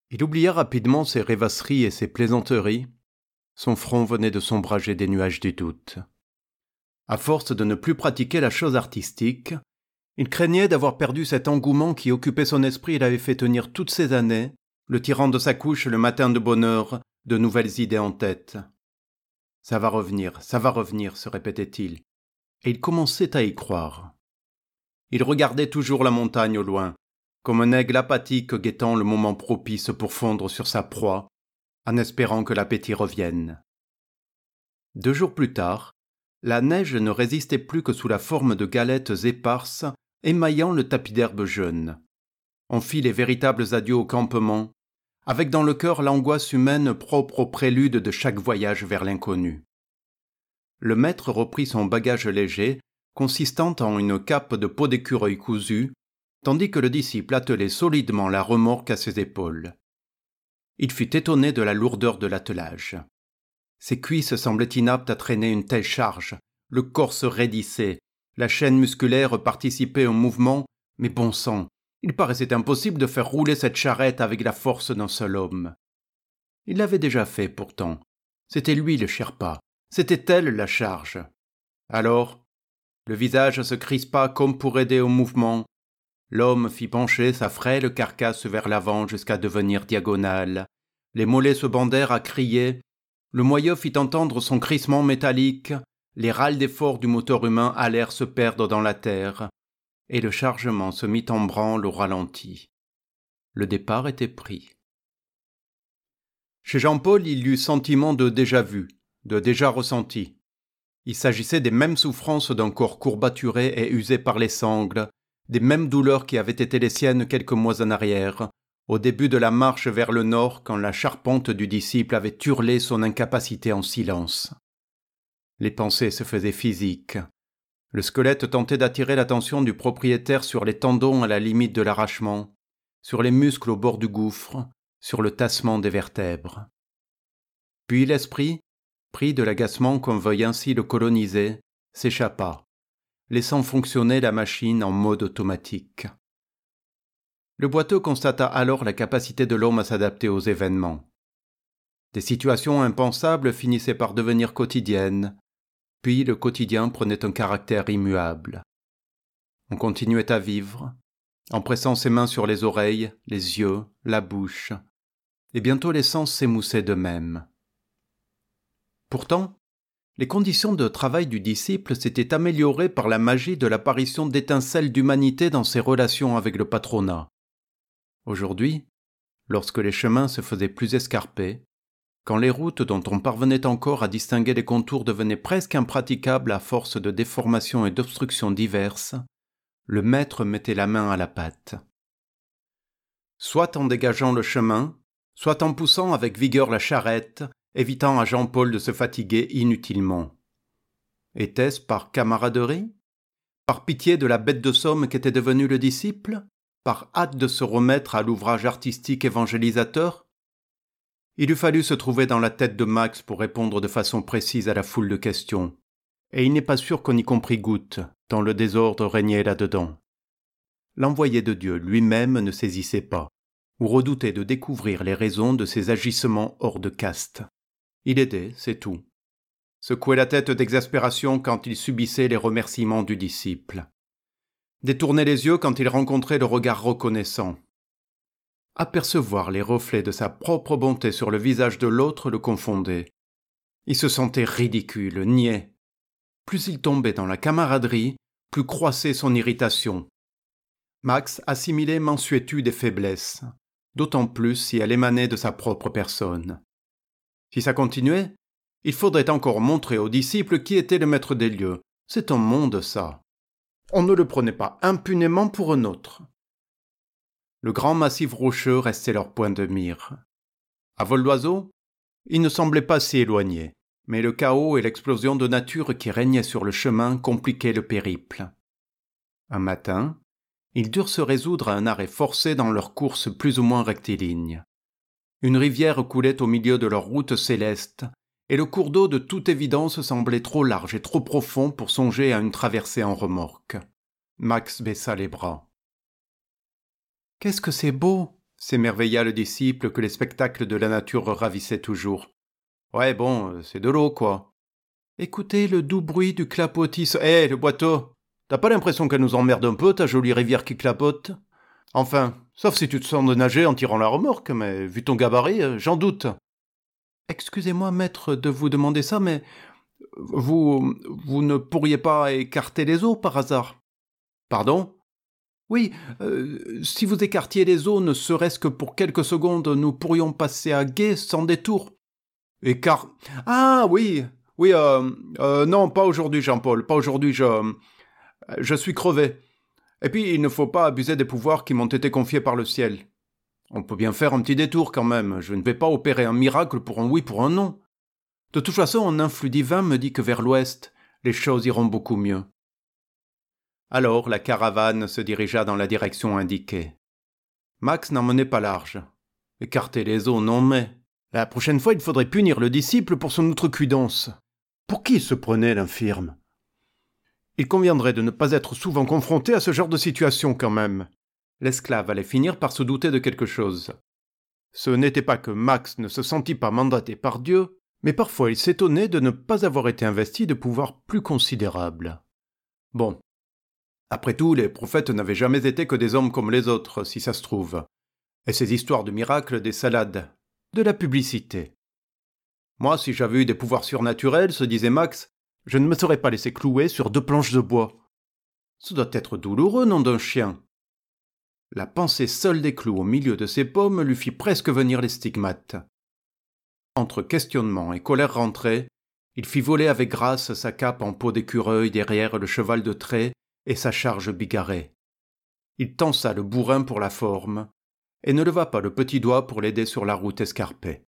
Il oublia rapidement ses rêvasseries et ses plaisanteries. Son front venait de s'ombrager des nuages du doute. À force de ne plus pratiquer la chose artistique, il craignait d'avoir perdu cet engouement qui occupait son esprit et l'avait fait tenir toutes ces années, le tirant de sa couche le matin de bonne heure, de nouvelles idées en tête. Ça va revenir, se répétait-il, et il commençait à y croire. Il regardait toujours la montagne au loin, comme un aigle apathique guettant le moment propice pour fondre sur sa proie, en espérant que l'appétit revienne. 2 jours plus tard, la neige ne résistait plus que sous la forme de galettes éparses émaillant le tapis d'herbe jaune. On fit les véritables adieux au campement, avec dans le cœur l'angoisse humaine propre au prélude de chaque voyage vers l'inconnu. Le maître reprit son bagage léger, consistant en une cape de peau d'écureuil cousue, tandis que le disciple attelait solidement la remorque à ses épaules. Il fut étonné de la lourdeur de l'attelage. Ses cuisses semblaient inaptes à traîner une telle charge, le corps se raidissait, la chaîne musculaire participait au mouvement, mais bon sang, il paraissait impossible de faire rouler cette charrette avec la force d'un seul homme. Il l'avait déjà fait pourtant. C'était lui le Sherpa, c'était elle la charge. Alors, le visage se crispa comme pour aider au mouvement. L'homme fit pencher sa frêle carcasse vers l'avant jusqu'à devenir diagonale. Les mollets se bandèrent à crier. Le moyeu fit entendre son crissement métallique. Les râles d'effort du moteur humain allèrent se perdre dans la terre. Et le chargement se mit en branle au ralenti. Le départ était pris. Chez Jean-Paul, il y eut sentiment de déjà-vu, de déjà ressenti. Il s'agissait des mêmes souffrances d'un corps courbaturé et usé par les sangles, des mêmes douleurs qui avaient été les siennes quelques mois en arrière, au début de la marche vers le nord quand la charpente du disciple avait hurlé son incapacité en silence. Les pensées se faisaient physiques. Le squelette tentait d'attirer l'attention du propriétaire sur les tendons à la limite de l'arrachement, sur les muscles au bord du gouffre, sur le tassement des vertèbres. Puis l'esprit, pris de l'agacement qu'on veuille ainsi le coloniser, s'échappa, laissant fonctionner la machine en mode automatique. Le boiteux constata alors la capacité de l'homme à s'adapter aux événements. Des situations impensables finissaient par devenir quotidiennes, puis le quotidien prenait un caractère immuable. On continuait à vivre, en pressant ses mains sur les oreilles, les yeux, la bouche, et bientôt les sens s'émoussaient d'eux-mêmes. Pourtant, les conditions de travail du disciple s'étaient améliorées par la magie de l'apparition d'étincelles d'humanité dans ses relations avec le patronat. Aujourd'hui, lorsque les chemins se faisaient plus escarpés, quand les routes dont on parvenait encore à distinguer les contours devenaient presque impraticables à force de déformations et d'obstructions diverses, le maître mettait la main à la pâte. Soit en dégageant le chemin, soit en poussant avec vigueur la charrette, évitant à Jean-Paul de se fatiguer inutilement. Était-ce par camaraderie? Par pitié de la bête de somme qu'était devenu le disciple? Par hâte de se remettre à l'ouvrage artistique évangélisateur? Il eût fallu se trouver dans la tête de Max pour répondre de façon précise à la foule de questions. Et il n'est pas sûr qu'on y comprit goutte, tant le désordre régnait là-dedans. L'envoyé de Dieu lui-même ne saisissait pas, ou redoutait de découvrir les raisons de ses agissements hors de caste. Il aidait, c'est tout. Secouait la tête d'exaspération quand il subissait les remerciements du disciple. Détournait les yeux quand il rencontrait le regard reconnaissant. Apercevoir les reflets de sa propre bonté sur le visage de l'autre le confondait. Il se sentait ridicule, niais. Plus il tombait dans la camaraderie, plus croissait son irritation. Max assimilait mansuétude et faiblesse, d'autant plus si elle émanait de sa propre personne. Si ça continuait, il faudrait encore montrer aux disciples qui était le maître des lieux. C'est un monde, ça. On ne le prenait pas impunément pour un autre. Le grand massif rocheux restait leur point de mire. À vol d'oiseau, il ne semblait pas si éloigné, mais le chaos et l'explosion de nature qui régnaient sur le chemin compliquaient le périple. Un matin, ils durent se résoudre à un arrêt forcé dans leur course plus ou moins rectiligne. Une rivière coulait au milieu de leur route céleste, et le cours d'eau de toute évidence semblait trop large et trop profond pour songer à une traversée en remorque. Max baissa les bras. « Qu'est-ce que c'est beau !» s'émerveilla le disciple que les spectacles de la nature ravissaient toujours. Ouais, bon, c'est de l'eau, quoi. Écoutez le doux bruit du clapotis. Le boiteau, t'as pas l'impression qu'elle nous emmerde un peu, ta jolie rivière qui clapote? Enfin, sauf si tu te sens de nager en tirant la remorque, mais vu ton gabarit, j'en doute. Excusez-moi, maître, de vous demander ça, mais vous ne pourriez pas écarter les eaux par hasard? Pardon? Oui, si vous écartiez les eaux, ne serait-ce que pour quelques secondes, nous pourrions passer à gué sans détour. Ah oui, oui, non, pas aujourd'hui, Jean-Paul, pas aujourd'hui, je suis crevé. Et puis, il ne faut pas abuser des pouvoirs qui m'ont été confiés par le ciel. On peut bien faire un petit détour quand même, je ne vais pas opérer un miracle pour un oui, pour un non. De toute façon, un influx divin me dit que vers l'ouest, les choses iront beaucoup mieux. Alors la caravane se dirigea dans la direction indiquée. Max n'en menait pas large. Écarter les eaux, non mais... La prochaine fois, il faudrait punir le disciple pour son outrecuidance. Pour qui se prenait l'infirme? Il conviendrait de ne pas être souvent confronté à ce genre de situation quand même. L'esclave allait finir par se douter de quelque chose. Ce n'était pas que Max ne se sentit pas mandaté par Dieu, mais parfois il s'étonnait de ne pas avoir été investi de pouvoirs plus considérables. Bon. Après tout, les prophètes n'avaient jamais été que des hommes comme les autres, si ça se trouve. Et ces histoires de miracles, des salades, de la publicité. Moi, si j'avais eu des pouvoirs surnaturels, se disait Max, je ne me serais pas laissé clouer sur 2 planches de bois. Ce doit être douloureux, nom d'un chien. La pensée seule des clous au milieu de ses paumes lui fit presque venir les stigmates. Entre questionnement et colère rentrée, il fit voler avec grâce sa cape en peau d'écureuil derrière le cheval de trait et sa charge bigarrée. Il tensa le bourrin pour la forme, et ne leva pas le petit doigt pour l'aider sur la route escarpée.